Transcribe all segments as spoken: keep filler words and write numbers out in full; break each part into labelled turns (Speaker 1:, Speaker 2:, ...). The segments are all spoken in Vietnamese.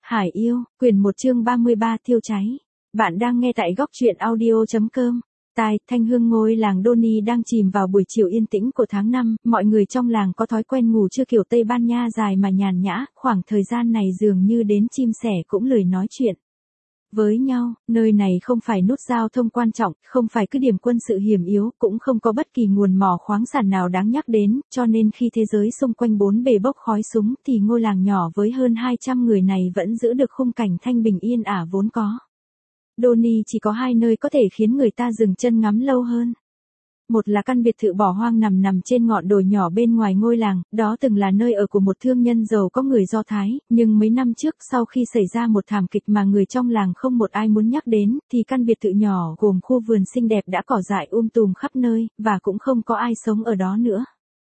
Speaker 1: Hải yêu, quyền một chương ba mươi ba thiêu cháy. Bạn đang nghe tại góc truyện audio.com. Tai, thanh hương ngôi làng Donny đang chìm vào buổi chiều yên tĩnh của tháng năm, mọi người trong làng có thói quen ngủ trưa kiểu Tây Ban Nha dài mà nhàn nhã, khoảng thời gian này dường như đến chim sẻ cũng lười nói chuyện với nhau. Nơi này không phải nút giao thông quan trọng, không phải cứ điểm quân sự hiểm yếu, cũng không có bất kỳ nguồn mỏ khoáng sản nào đáng nhắc đến, cho nên khi thế giới xung quanh bốn bề bốc khói súng thì ngôi làng nhỏ với hơn hai trăm người này vẫn giữ được khung cảnh thanh bình yên ả vốn có. Donny chỉ có hai nơi có thể khiến người ta dừng chân ngắm lâu hơn. Một là căn biệt thự bỏ hoang nằm nằm trên ngọn đồi nhỏ bên ngoài ngôi làng, đó từng là nơi ở của một thương nhân giàu có người Do Thái, nhưng mấy năm trước sau khi xảy ra một thảm kịch mà người trong làng không một ai muốn nhắc đến, thì căn biệt thự nhỏ gồm khu vườn xinh đẹp đã cỏ dại um tùm khắp nơi, và cũng không có ai sống ở đó nữa.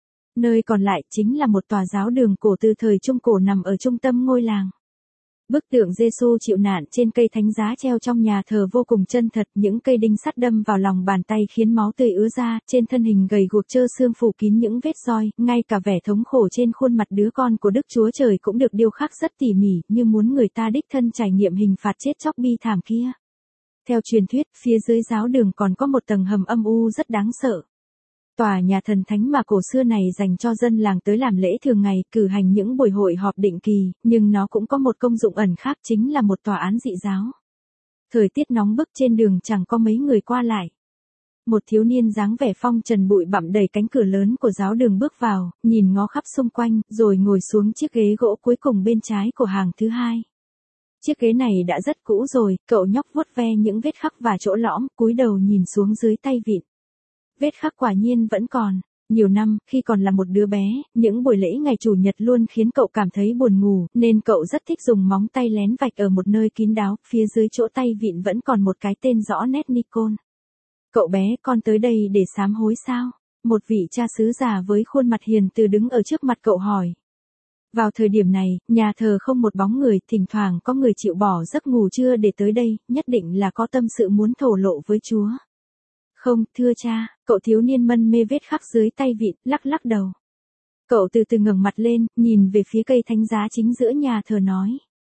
Speaker 1: Nơi còn lại chính là một tòa giáo đường cổ từ thời Trung Cổ nằm ở trung tâm ngôi làng. Bức tượng Giêsu chịu nạn trên cây thánh giá treo trong nhà thờ vô cùng chân thật, những cây đinh sắt đâm vào lòng bàn tay khiến máu tươi ứa ra, trên thân hình gầy guộc trơ xương phủ kín những vết roi, ngay cả vẻ thống khổ trên khuôn mặt đứa con của Đức Chúa Trời cũng được điêu khắc rất tỉ mỉ, như muốn người ta đích thân trải nghiệm hình phạt chết chóc bi thảm kia. Theo truyền thuyết, phía dưới giáo đường còn có một tầng hầm âm u rất đáng sợ. Tòa nhà thần thánh mà cổ xưa này dành cho dân làng tới làm lễ thường ngày, cử hành những buổi hội họp định kỳ, nhưng nó cũng có một công dụng ẩn khác, chính là một tòa án dị giáo. Thời tiết nóng bức trên đường chẳng có mấy người qua lại. Một thiếu niên dáng vẻ phong trần bụi bặm đẩy cánh cửa lớn của giáo đường bước vào, nhìn ngó khắp xung quanh, rồi ngồi xuống chiếc ghế gỗ cuối cùng bên trái của hàng thứ hai. Chiếc ghế này đã rất cũ rồi, cậu nhóc vuốt ve những vết khắc và chỗ lõm, cúi đầu nhìn xuống dưới tay vịn. Vết khắc quả nhiên vẫn còn. Nhiều năm, khi còn là một đứa bé, những buổi lễ ngày Chủ nhật luôn khiến cậu cảm thấy buồn ngủ, nên cậu rất thích dùng móng tay lén vạch ở một nơi kín đáo, phía dưới chỗ tay vịn vẫn còn một cái tên rõ nét Nikon. Cậu bé, con tới đây để sám hối sao? Một vị cha xứ già với khuôn mặt hiền từ đứng ở trước mặt cậu hỏi. Vào thời điểm này, nhà thờ không một bóng người, thỉnh thoảng có người chịu bỏ giấc ngủ trưa để tới đây, nhất định là có tâm sự muốn thổ lộ với Chúa. Không, thưa cha, cậu thiếu niên mân mê vết khắc dưới tay vịn, lắc lắc đầu. Cậu từ từ ngẩng mặt lên, nhìn về phía cây thánh giá chính giữa nhà thờ nói.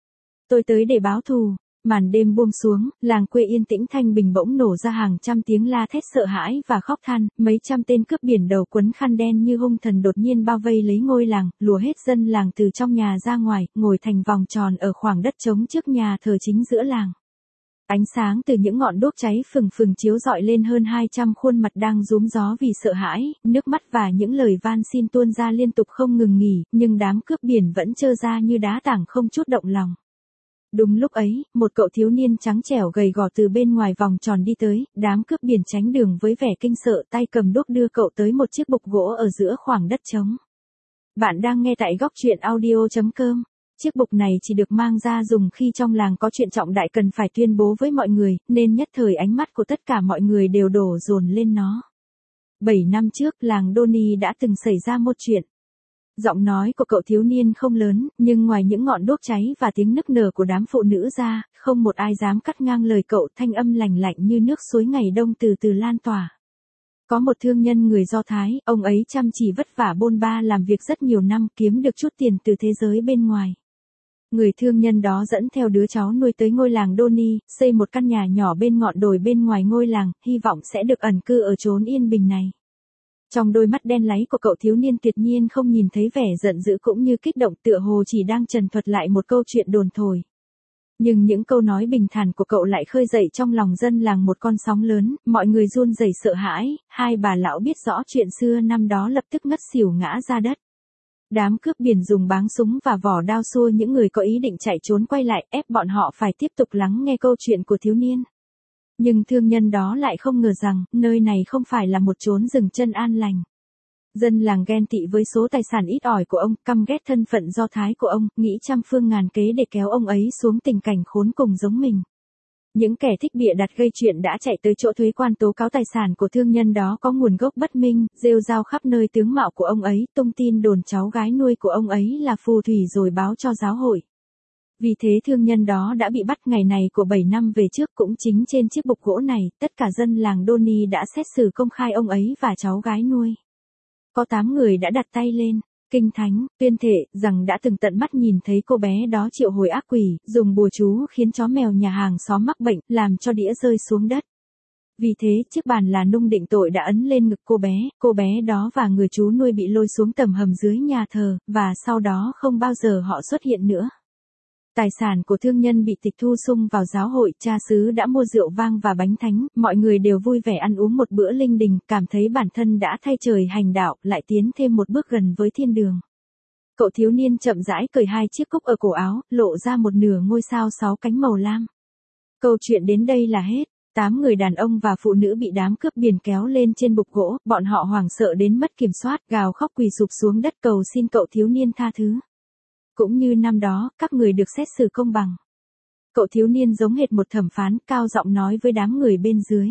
Speaker 1: Tôi tới để báo thù. Màn đêm buông xuống, làng quê yên tĩnh thanh bình bỗng nổ ra hàng trăm tiếng la thét sợ hãi và khóc than, mấy trăm tên cướp biển đầu quấn khăn đen như hung thần đột nhiên bao vây lấy ngôi làng, lùa hết dân làng từ trong nhà ra ngoài, ngồi thành vòng tròn ở khoảng đất trống trước nhà thờ chính giữa làng. Ánh sáng từ những ngọn đuốc cháy phừng phừng chiếu rọi lên hơn hai trăm khuôn mặt đang rúm gió vì sợ hãi, nước mắt và những lời van xin tuôn ra liên tục không ngừng nghỉ, nhưng đám cướp biển vẫn trơ ra như đá tảng không chút động lòng. Đúng lúc ấy, một cậu thiếu niên trắng trẻo gầy gò từ bên ngoài vòng tròn đi tới, đám cướp biển tránh đường với vẻ kinh sợ, tay cầm đuốc đưa cậu tới một chiếc bục gỗ ở giữa khoảng đất trống. Bạn đang nghe tại góc truyện audio.com. Chiếc bục này chỉ được mang ra dùng khi trong làng có chuyện trọng đại cần phải tuyên bố với mọi người, nên nhất thời ánh mắt của tất cả mọi người đều đổ dồn lên nó. Bảy năm trước, làng Donny đã từng xảy ra một chuyện. Giọng nói của cậu thiếu niên không lớn, nhưng ngoài những ngọn đuốc cháy và tiếng nức nở của đám phụ nữ ra, không một ai dám cắt ngang lời cậu, thanh âm lành lạnh như nước suối ngày đông từ từ lan tỏa. Có một thương nhân người Do Thái, ông ấy chăm chỉ vất vả bôn ba làm việc rất nhiều năm, kiếm được chút tiền từ thế giới bên ngoài. Người thương nhân đó dẫn theo đứa cháu nuôi tới ngôi làng Donny, xây một căn nhà nhỏ bên ngọn đồi bên ngoài ngôi làng, hy vọng sẽ được ẩn cư ở chốn yên bình này. Trong đôi mắt đen láy của cậu thiếu niên tuyệt nhiên không nhìn thấy vẻ giận dữ cũng như kích động, tựa hồ chỉ đang trần thuật lại một câu chuyện đồn thổi. Nhưng những câu nói bình thản của cậu lại khơi dậy trong lòng dân làng một con sóng lớn, mọi người run rẩy sợ hãi, hai bà lão biết rõ chuyện xưa năm đó lập tức ngất xỉu ngã ra đất. Đám cướp biển dùng báng súng và vỏ đao xua những người có ý định chạy trốn quay lại, ép bọn họ phải tiếp tục lắng nghe câu chuyện của thiếu niên. Nhưng thương nhân đó lại không ngờ rằng, nơi này không phải là một chốn dừng chân an lành. Dân làng ghen tị với số tài sản ít ỏi của ông, căm ghét thân phận Do Thái của ông, nghĩ trăm phương ngàn kế để kéo ông ấy xuống tình cảnh khốn cùng giống mình. Những kẻ thích bịa đặt gây chuyện đã chạy tới chỗ thuế quan tố cáo tài sản của thương nhân đó có nguồn gốc bất minh, rêu rao khắp nơi tướng mạo của ông ấy, tung tin đồn cháu gái nuôi của ông ấy là phù thủy rồi báo cho giáo hội. Vì thế thương nhân đó đã bị bắt ngày này của bảy năm về trước, cũng chính trên chiếc bục gỗ này, tất cả dân làng Donny đã xét xử công khai ông ấy và cháu gái nuôi. Có tám người đã đặt tay lên. Kinh thánh, tuyên thệ, rằng đã từng tận mắt nhìn thấy cô bé đó triệu hồi ác quỷ, dùng bùa chú khiến chó mèo nhà hàng xóm mắc bệnh, làm cho đĩa rơi xuống đất. Vì thế, chiếc bàn là nung định tội đã ấn lên ngực cô bé, cô bé đó và người chú nuôi bị lôi xuống tầng hầm dưới nhà thờ, và sau đó không bao giờ họ xuất hiện nữa. Tài sản của thương nhân bị tịch thu sung vào giáo hội, cha xứ đã mua rượu vang và bánh thánh, mọi người đều vui vẻ ăn uống một bữa linh đình, cảm thấy bản thân đã thay trời hành đạo, lại tiến thêm một bước gần với thiên đường. Cậu thiếu niên chậm rãi cởi hai chiếc cúc ở cổ áo, lộ ra một nửa ngôi sao sáu cánh màu lam. Câu chuyện đến đây là hết. Tám người đàn ông và phụ nữ bị đám cướp biển kéo lên trên bục gỗ, bọn họ hoảng sợ đến mất kiểm soát, gào khóc quỳ sụp xuống đất cầu xin cậu thiếu niên tha thứ. Cũng như năm đó, các người được xét xử công bằng. Cậu thiếu niên giống hệt một thẩm phán, cao giọng nói với đám người bên dưới.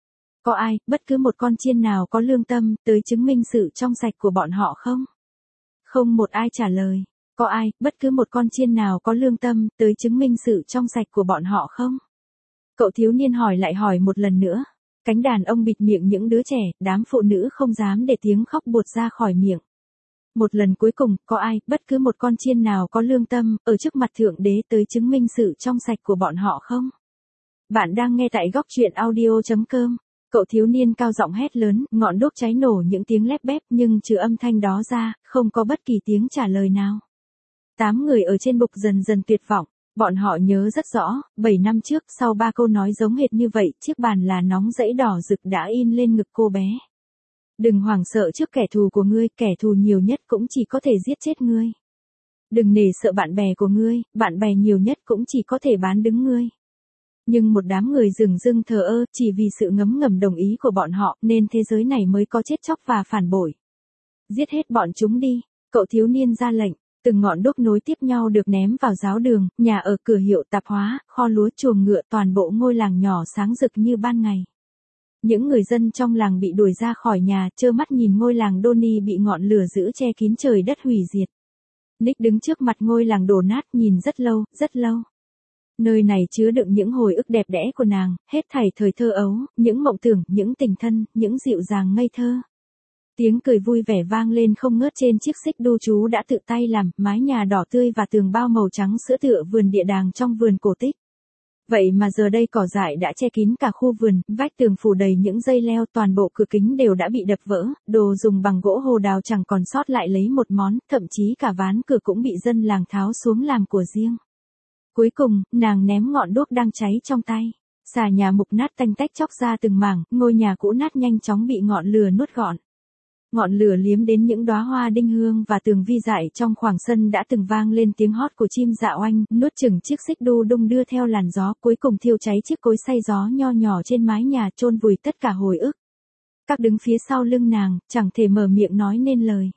Speaker 1: Có ai, bất cứ một con chiên nào có lương tâm, tới chứng minh sự trong sạch của bọn họ không? Không một ai trả lời. Có ai, bất cứ một con chiên nào có lương tâm, tới chứng minh sự trong sạch của bọn họ không? Cậu thiếu niên hỏi lại hỏi một lần nữa. Cánh đàn ông bịt miệng những đứa trẻ, đám phụ nữ không dám để tiếng khóc buột ra khỏi miệng. Một lần cuối cùng, có ai, bất cứ một con chiên nào có lương tâm, ở trước mặt Thượng Đế tới chứng minh sự trong sạch của bọn họ không? Bạn đang nghe tại góc truyện audio chấm com. Cậu thiếu niên cao giọng hét lớn, ngọn đuốc cháy nổ những tiếng lép bép nhưng trừ âm thanh đó ra, không có bất kỳ tiếng trả lời nào. Tám người ở trên bục dần dần tuyệt vọng. Bọn họ nhớ rất rõ, bảy năm trước, sau ba câu nói giống hệt như vậy, chiếc bàn là nóng dãy đỏ rực đã in lên ngực cô bé. Đừng hoảng sợ trước kẻ thù của ngươi, kẻ thù nhiều nhất cũng chỉ có thể giết chết ngươi. Đừng nể sợ bạn bè của ngươi, bạn bè nhiều nhất cũng chỉ có thể bán đứng ngươi. Nhưng một đám người dửng dưng thờ ơ, chỉ vì sự ngấm ngầm đồng ý của bọn họ, nên thế giới này mới có chết chóc và phản bội. Giết hết bọn chúng đi, cậu thiếu niên ra lệnh. Từng ngọn đuốc nối tiếp nhau được ném vào giáo đường, nhà ở, cửa hiệu, tạp hóa, kho lúa, chuồng ngựa, toàn bộ ngôi làng nhỏ sáng rực như ban ngày. Những người dân trong làng bị đuổi ra khỏi nhà, trơ mắt nhìn ngôi làng Donny bị ngọn lửa giữ che kín trời đất hủy diệt. Nick đứng trước mặt ngôi làng đổ nát nhìn rất lâu, rất lâu. Nơi này chứa đựng những hồi ức đẹp đẽ của nàng, hết thảy thời thơ ấu, những mộng tưởng, những tình thân, những dịu dàng ngây thơ. Tiếng cười vui vẻ vang lên không ngớt trên chiếc xích đu chú đã tự tay làm, mái nhà đỏ tươi và tường bao màu trắng sữa tựa vườn địa đàng trong vườn cổ tích. Vậy mà giờ đây cỏ dại đã che kín cả khu vườn, vách tường phủ đầy những dây leo, toàn bộ cửa kính đều đã bị đập vỡ, đồ dùng bằng gỗ hồ đào chẳng còn sót lại lấy một món, thậm chí cả ván cửa cũng bị dân làng tháo xuống làm của riêng. Cuối cùng, nàng ném ngọn đuốc đang cháy trong tay. Xà nhà mục nát tanh tách chóc ra từng mảng, ngôi nhà cũ nát nhanh chóng bị ngọn lửa nuốt gọn. Ngọn lửa liếm đến những đóa hoa đinh hương và tường vi dại trong khoảng sân đã từng vang lên tiếng hót của chim dạ oanh, nuốt chửng chiếc xích đu đung đưa theo làn gió, cuối cùng thiêu cháy chiếc cối xay gió nho nhỏ trên mái nhà, chôn vùi tất cả hồi ức. Các đứng phía sau lưng nàng, chẳng thể mở miệng nói nên lời.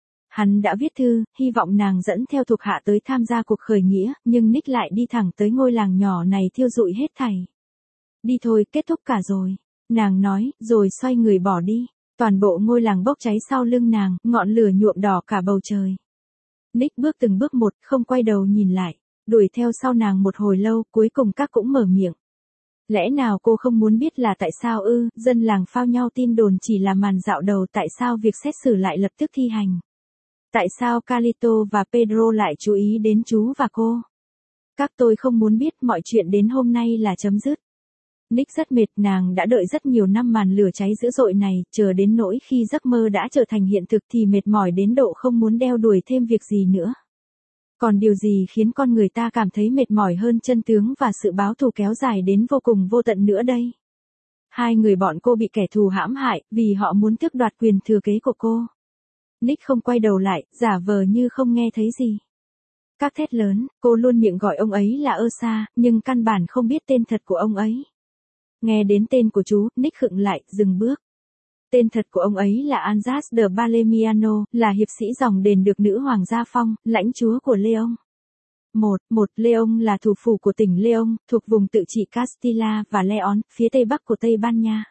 Speaker 1: Hắn đã viết thư, hy vọng nàng dẫn theo thuộc hạ tới tham gia cuộc khởi nghĩa, nhưng Nick lại đi thẳng tới ngôi làng nhỏ này thiêu rụi hết thảy. Đi thôi, kết thúc cả rồi. Nàng nói, rồi xoay người bỏ đi. Toàn bộ ngôi làng bốc cháy sau lưng nàng, ngọn lửa nhuộm đỏ cả bầu trời. Nick bước từng bước một, không quay đầu nhìn lại, đuổi theo sau nàng một hồi lâu, cuối cùng các cũng mở miệng. Lẽ nào cô không muốn biết là tại sao ư, dân làng phao nhau tin đồn chỉ là màn dạo đầu, tại sao việc xét xử lại lập tức thi hành? Tại sao Carlito và Pedro lại chú ý đến chú và cô? Các tôi không muốn biết, mọi chuyện đến hôm nay là chấm dứt. Nick rất mệt, nàng đã đợi rất nhiều năm màn lửa cháy dữ dội này, chờ đến nỗi khi giấc mơ đã trở thành hiện thực thì mệt mỏi đến độ không muốn đeo đuổi thêm việc gì nữa. Còn điều gì khiến con người ta cảm thấy mệt mỏi hơn chân tướng và sự báo thù kéo dài đến vô cùng vô tận nữa đây? Hai người bọn cô bị kẻ thù hãm hại, vì họ muốn tước đoạt quyền thừa kế của cô. Nick không quay đầu lại, giả vờ như không nghe thấy gì. Các thét lớn, cô luôn miệng gọi ông ấy là Ursa, nhưng căn bản không biết tên thật của ông ấy. Nghe đến tên của chú, Nick khựng lại, dừng bước. Tên thật của ông ấy là Anjas de Balemiano, là hiệp sĩ dòng đền được nữ hoàng gia phong, lãnh chúa của Leon. một. một. Leon là thủ phủ của tỉnh Leon, thuộc vùng tự trị Castilla và León, phía tây bắc của Tây Ban Nha.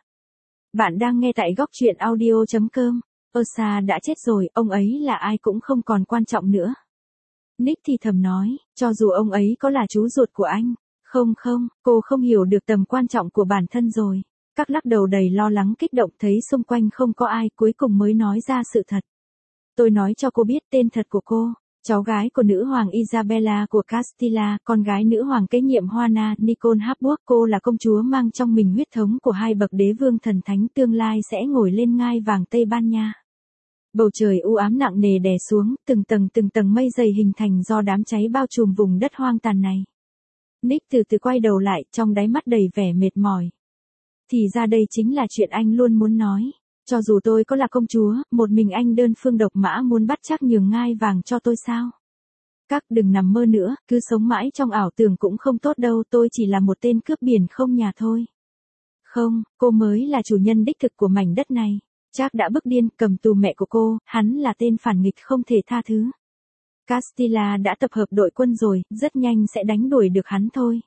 Speaker 1: Bạn đang nghe tại góc truyện audio chấm com. Ursa đã chết rồi, ông ấy là ai cũng không còn quan trọng nữa. Nick thì thầm nói, cho dù ông ấy có là chú ruột của anh. Không không, cô không hiểu được tầm quan trọng của bản thân rồi. Các lắc đầu đầy lo lắng kích động, thấy xung quanh không có ai, cuối cùng mới nói ra sự thật. tôi nói cho cô biết tên thật của cô. Cháu gái của nữ hoàng Isabella của Castilla, con gái nữ hoàng kế nhiệm Juana Nicole Habsburg, cô là công chúa mang trong mình huyết thống của hai bậc đế vương thần thánh tương lai sẽ ngồi lên ngai vàng Tây Ban Nha. Bầu trời u ám nặng nề đè xuống, từng tầng từng tầng mây dày hình thành do đám cháy bao trùm vùng đất hoang tàn này. Nick từ từ quay đầu lại, trong đáy mắt đầy vẻ mệt mỏi. Thì ra đây chính là chuyện anh luôn muốn nói. Cho dù tôi có là công chúa, một mình anh đơn phương độc mã muốn bắt chắc nhường ngai vàng cho tôi sao? Các đừng nằm mơ nữa, cứ sống mãi trong ảo tưởng cũng không tốt đâu, tôi chỉ là một tên cướp biển không nhà thôi. Không, cô mới là chủ nhân đích thực của mảnh đất này. Jack đã bức điên, cầm tù mẹ của cô, hắn là tên phản nghịch không thể tha thứ. Castilla đã tập hợp đội quân rồi, rất nhanh sẽ đánh đuổi được hắn thôi.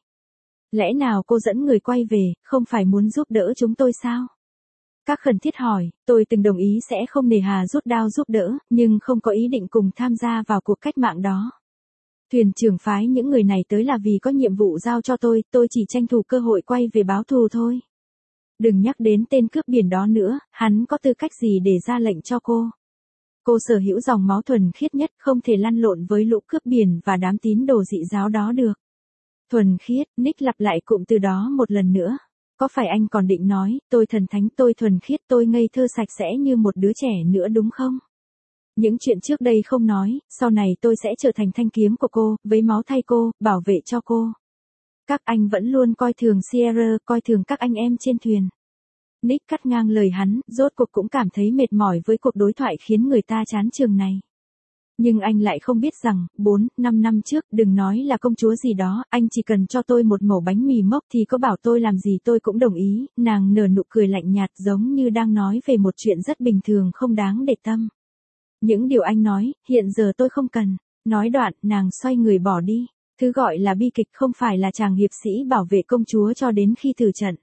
Speaker 1: Lẽ nào cô dẫn người quay về, không phải muốn giúp đỡ chúng tôi sao? Các khẩn thiết hỏi, tôi từng đồng ý sẽ không nề hà rút đao giúp đỡ, nhưng không có ý định cùng tham gia vào cuộc cách mạng đó. Thuyền trưởng phái những người này tới là vì có nhiệm vụ giao cho tôi, tôi chỉ tranh thủ cơ hội quay về báo thù thôi. Đừng nhắc đến tên cướp biển đó nữa, hắn có tư cách gì để ra lệnh cho cô? Cô sở hữu dòng máu thuần khiết nhất, không thể lăn lộn với lũ cướp biển và đám tín đồ dị giáo đó được. Thuần khiết, Nick lặp lại cụm từ đó một lần nữa. Có phải anh còn định nói, tôi thần thánh, tôi thuần khiết, tôi ngây thơ sạch sẽ như một đứa trẻ nữa đúng không? Những chuyện trước đây không nói, sau này tôi sẽ trở thành thanh kiếm của cô, với máu thay cô, bảo vệ cho cô. Các anh vẫn luôn coi thường Sierra, coi thường các anh em trên thuyền. Nick cắt ngang lời hắn, rốt cuộc cũng cảm thấy mệt mỏi với cuộc đối thoại khiến người ta chán chường này. Nhưng anh lại không biết rằng, bốn, năm năm trước, đừng nói là công chúa gì đó, anh chỉ cần cho tôi một mẩu bánh mì mốc thì có bảo tôi làm gì tôi cũng đồng ý, nàng nở nụ cười lạnh nhạt giống như đang nói về một chuyện rất bình thường không đáng để tâm. Những điều anh nói, hiện giờ tôi không cần. Nói đoạn, nàng xoay người bỏ đi. Thứ gọi là bi kịch không phải là chàng hiệp sĩ bảo vệ công chúa cho đến khi tử trận.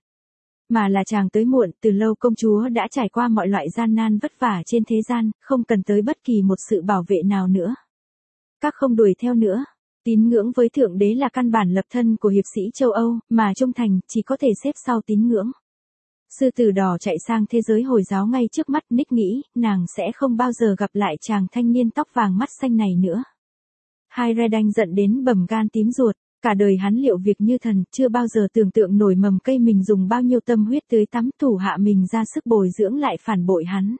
Speaker 1: Mà là chàng tới muộn, từ lâu công chúa đã trải qua mọi loại gian nan vất vả trên thế gian, không cần tới bất kỳ một sự bảo vệ nào nữa. Các không đuổi theo nữa. Tín ngưỡng với Thượng Đế là căn bản lập thân của hiệp sĩ châu Âu, mà trung thành chỉ có thể xếp sau tín ngưỡng. Sư tử đỏ chạy sang thế giới Hồi giáo ngay trước mắt, Nick nghĩ, nàng sẽ không bao giờ gặp lại chàng thanh niên tóc vàng mắt xanh này nữa. Hai Redanh giận đến bầm gan tím ruột, cả đời hắn liệu việc như thần, chưa bao giờ tưởng tượng nổi mầm cây mình dùng bao nhiêu tâm huyết tưới tắm thủ hạ mình ra sức bồi dưỡng lại phản bội hắn.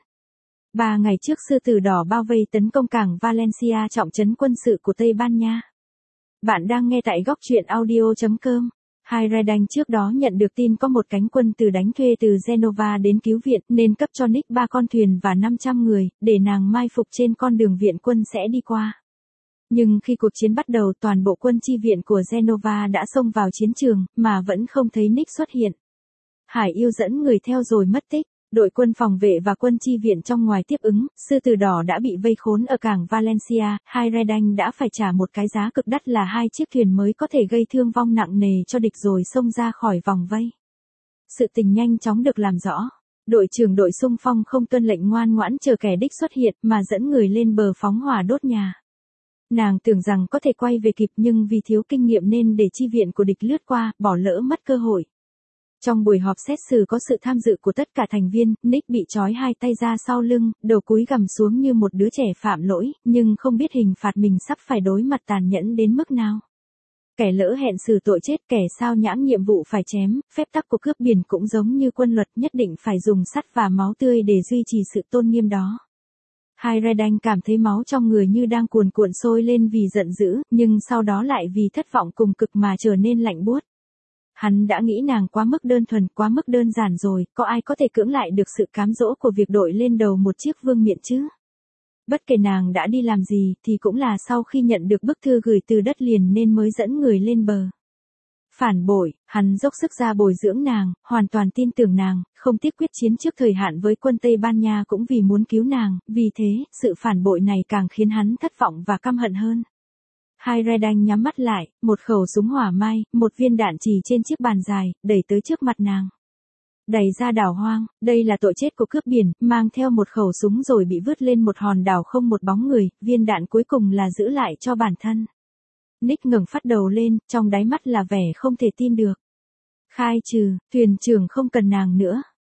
Speaker 1: Ba ngày trước sư tử đỏ bao vây tấn công cảng Valencia trọng trấn quân sự của Tây Ban Nha. Bạn đang nghe tại góc truyện audio chấm com. Hai Redanh trước đó nhận được tin có một cánh quân từ đánh thuê từ Genova đến cứu viện nên cấp cho Nick ba con thuyền và năm trăm người, để nàng mai phục trên con đường viện quân sẽ đi qua. Nhưng khi cuộc chiến bắt đầu toàn bộ quân chi viện của Genova đã xông vào chiến trường, mà vẫn không thấy Nick xuất hiện. Hải yêu dẫn người theo rồi mất tích, đội quân phòng vệ và quân chi viện trong ngoài tiếp ứng, sư tử đỏ đã bị vây khốn ở cảng Valencia, hai Redanh đã phải trả một cái giá cực đắt là hai chiếc thuyền mới có thể gây thương vong nặng nề cho địch rồi xông ra khỏi vòng vây. Sự tình nhanh chóng được làm rõ. Đội trưởng đội xung phong không tuân lệnh ngoan ngoãn chờ kẻ địch xuất hiện mà dẫn người lên bờ phóng hỏa đốt nhà. Nàng tưởng rằng có thể quay về kịp nhưng vì thiếu kinh nghiệm nên để chi viện của địch lướt qua, bỏ lỡ mất cơ hội. Trong buổi họp xét xử có sự tham dự của tất cả thành viên, Nick bị trói hai tay ra sau lưng, đầu cúi gằm xuống như một đứa trẻ phạm lỗi, nhưng không biết hình phạt mình sắp phải đối mặt tàn nhẫn đến mức nào. Kẻ lỡ hẹn xử tội chết, kẻ sao nhãng nhiệm vụ phải chém, phép tắc của cướp biển cũng giống như quân luật nhất định phải dùng sắt và máu tươi để duy trì sự tôn nghiêm đó. Hai Redanh cảm thấy máu trong người như đang cuồn cuộn sôi lên vì giận dữ, nhưng sau đó lại vì thất vọng cùng cực mà trở nên lạnh buốt. Hắn đã nghĩ nàng quá mức đơn thuần, quá mức đơn giản rồi, có ai có thể cưỡng lại được sự cám dỗ của việc đội lên đầu một chiếc vương miện chứ? Bất kể nàng đã đi làm gì thì cũng là sau khi nhận được bức thư gửi từ đất liền nên mới dẫn người lên bờ. Phản bội, hắn dốc sức ra bồi dưỡng nàng, hoàn toàn tin tưởng nàng, không tiếc quyết chiến trước thời hạn với quân Tây Ban Nha cũng vì muốn cứu nàng, vì thế, sự phản bội này càng khiến hắn thất vọng và căm hận hơn. Hai Redanh nhắm mắt lại, một khẩu súng hỏa mai, một viên đạn chì trên chiếc bàn dài, đẩy tới trước mặt nàng. Đẩy ra đảo hoang, đây là tội chết của cướp biển, mang theo một khẩu súng rồi bị vứt lên một hòn đảo không một bóng người, viên đạn cuối cùng là giữ lại cho bản thân. Nick ngẩng phát đầu lên, trong đáy mắt là vẻ không thể tin được. Khai trừ, thuyền trưởng không cần nàng nữa.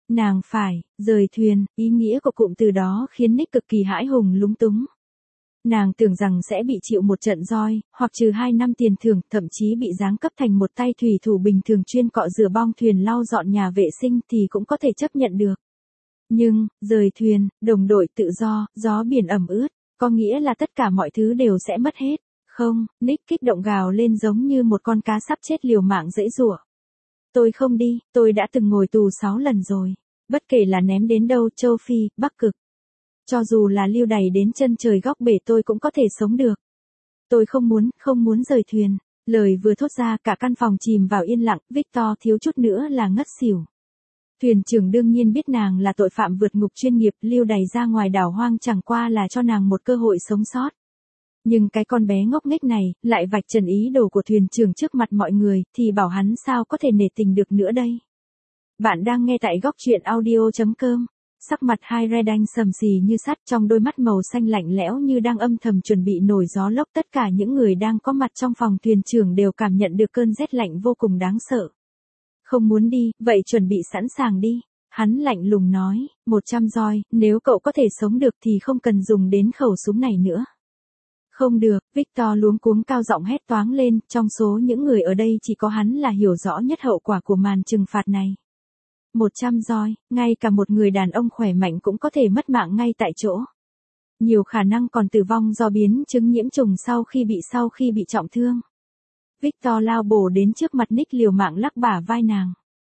Speaker 1: Nàng phải, rời thuyền, ý nghĩa của cụm từ đó khiến Nick cực kỳ hãi hùng lúng túng. Nàng tưởng rằng sẽ bị chịu một trận roi, hoặc trừ hai năm tiền thưởng, thậm chí bị giáng cấp thành một tay thủy thủ bình thường chuyên cọ rửa bong thuyền lau dọn nhà vệ sinh thì cũng có thể chấp nhận được. Nhưng, rời thuyền, đồng đội tự do, gió biển ẩm ướt, có nghĩa là tất cả mọi thứ đều sẽ mất hết. Không, Nick kích động gào lên giống như một con cá sắp chết liều mạng giãy giụa. Tôi không đi, tôi đã từng ngồi tù sáu lần rồi. Bất kể là ném đến đâu, châu Phi, Bắc Cực. Cho dù là lưu đày đến chân trời góc bể tôi cũng có thể sống được. Tôi không muốn, không muốn rời thuyền. Lời vừa thốt ra cả căn phòng chìm vào yên lặng, Victor thiếu chút nữa là ngất xỉu. Thuyền trưởng đương nhiên biết nàng là tội phạm vượt ngục chuyên nghiệp, lưu đày ra ngoài đảo hoang chẳng qua là cho nàng một cơ hội sống sót. Nhưng cái con bé ngốc nghếch này, lại vạch trần ý đồ của thuyền trưởng trước mặt mọi người, thì bảo hắn sao có thể nể tình được nữa đây. Bạn đang nghe tại góc truyện audio chấm com. Sắc mặt hai Redanh sầm xì như sắt, trong đôi mắt màu xanh lạnh lẽo như đang âm thầm chuẩn bị nổi gió lốc. Tất cả những người đang có mặt trong phòng thuyền trưởng đều cảm nhận được cơn rét lạnh vô cùng đáng sợ. Không muốn đi, vậy chuẩn bị sẵn sàng đi. Hắn lạnh lùng nói, một trăm roi, nếu cậu có thể sống được thì không cần dùng đến khẩu súng này nữa. Không được, Victor luống cuống cao giọng hét toáng lên, trong số những người ở đây chỉ có hắn là hiểu rõ nhất hậu quả của màn trừng phạt này. Một trăm roi, ngay cả một người đàn ông khỏe mạnh cũng có thể mất mạng ngay tại chỗ. Nhiều khả năng còn tử vong do biến chứng nhiễm trùng sau khi bị sau khi bị trọng thương. Victor lao bổ đến trước mặt Nick liều mạng lắc bả vai nàng.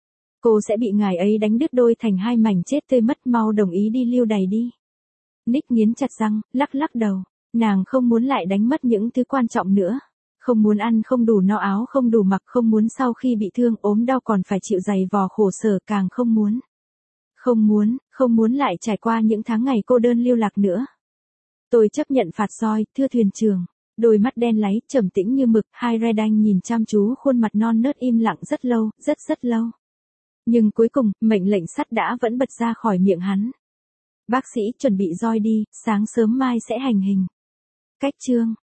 Speaker 1: Cô sẽ bị ngài ấy đánh đứt đôi thành hai mảnh chết tươi mất, mau đồng ý đi lưu đày đi. Nick nghiến chặt răng, lắc lắc đầu. Nàng không muốn lại đánh mất những thứ quan trọng nữa. Không muốn ăn không đủ no, áo không đủ mặc, không muốn sau khi bị thương ốm đau còn phải chịu giày vò khổ sở, càng không muốn. Không muốn, không muốn lại trải qua những tháng ngày cô đơn lưu lạc nữa. Tôi chấp nhận phạt roi, thưa thuyền trưởng. Đôi mắt đen láy, trầm tĩnh như mực, hai Redanh nhìn chăm chú khuôn mặt non nớt im lặng rất lâu, rất rất lâu. Nhưng cuối cùng, mệnh lệnh sắt đã vẫn bật ra khỏi miệng hắn. Bác sĩ chuẩn bị roi đi, sáng sớm mai sẽ hành hình. Cách chương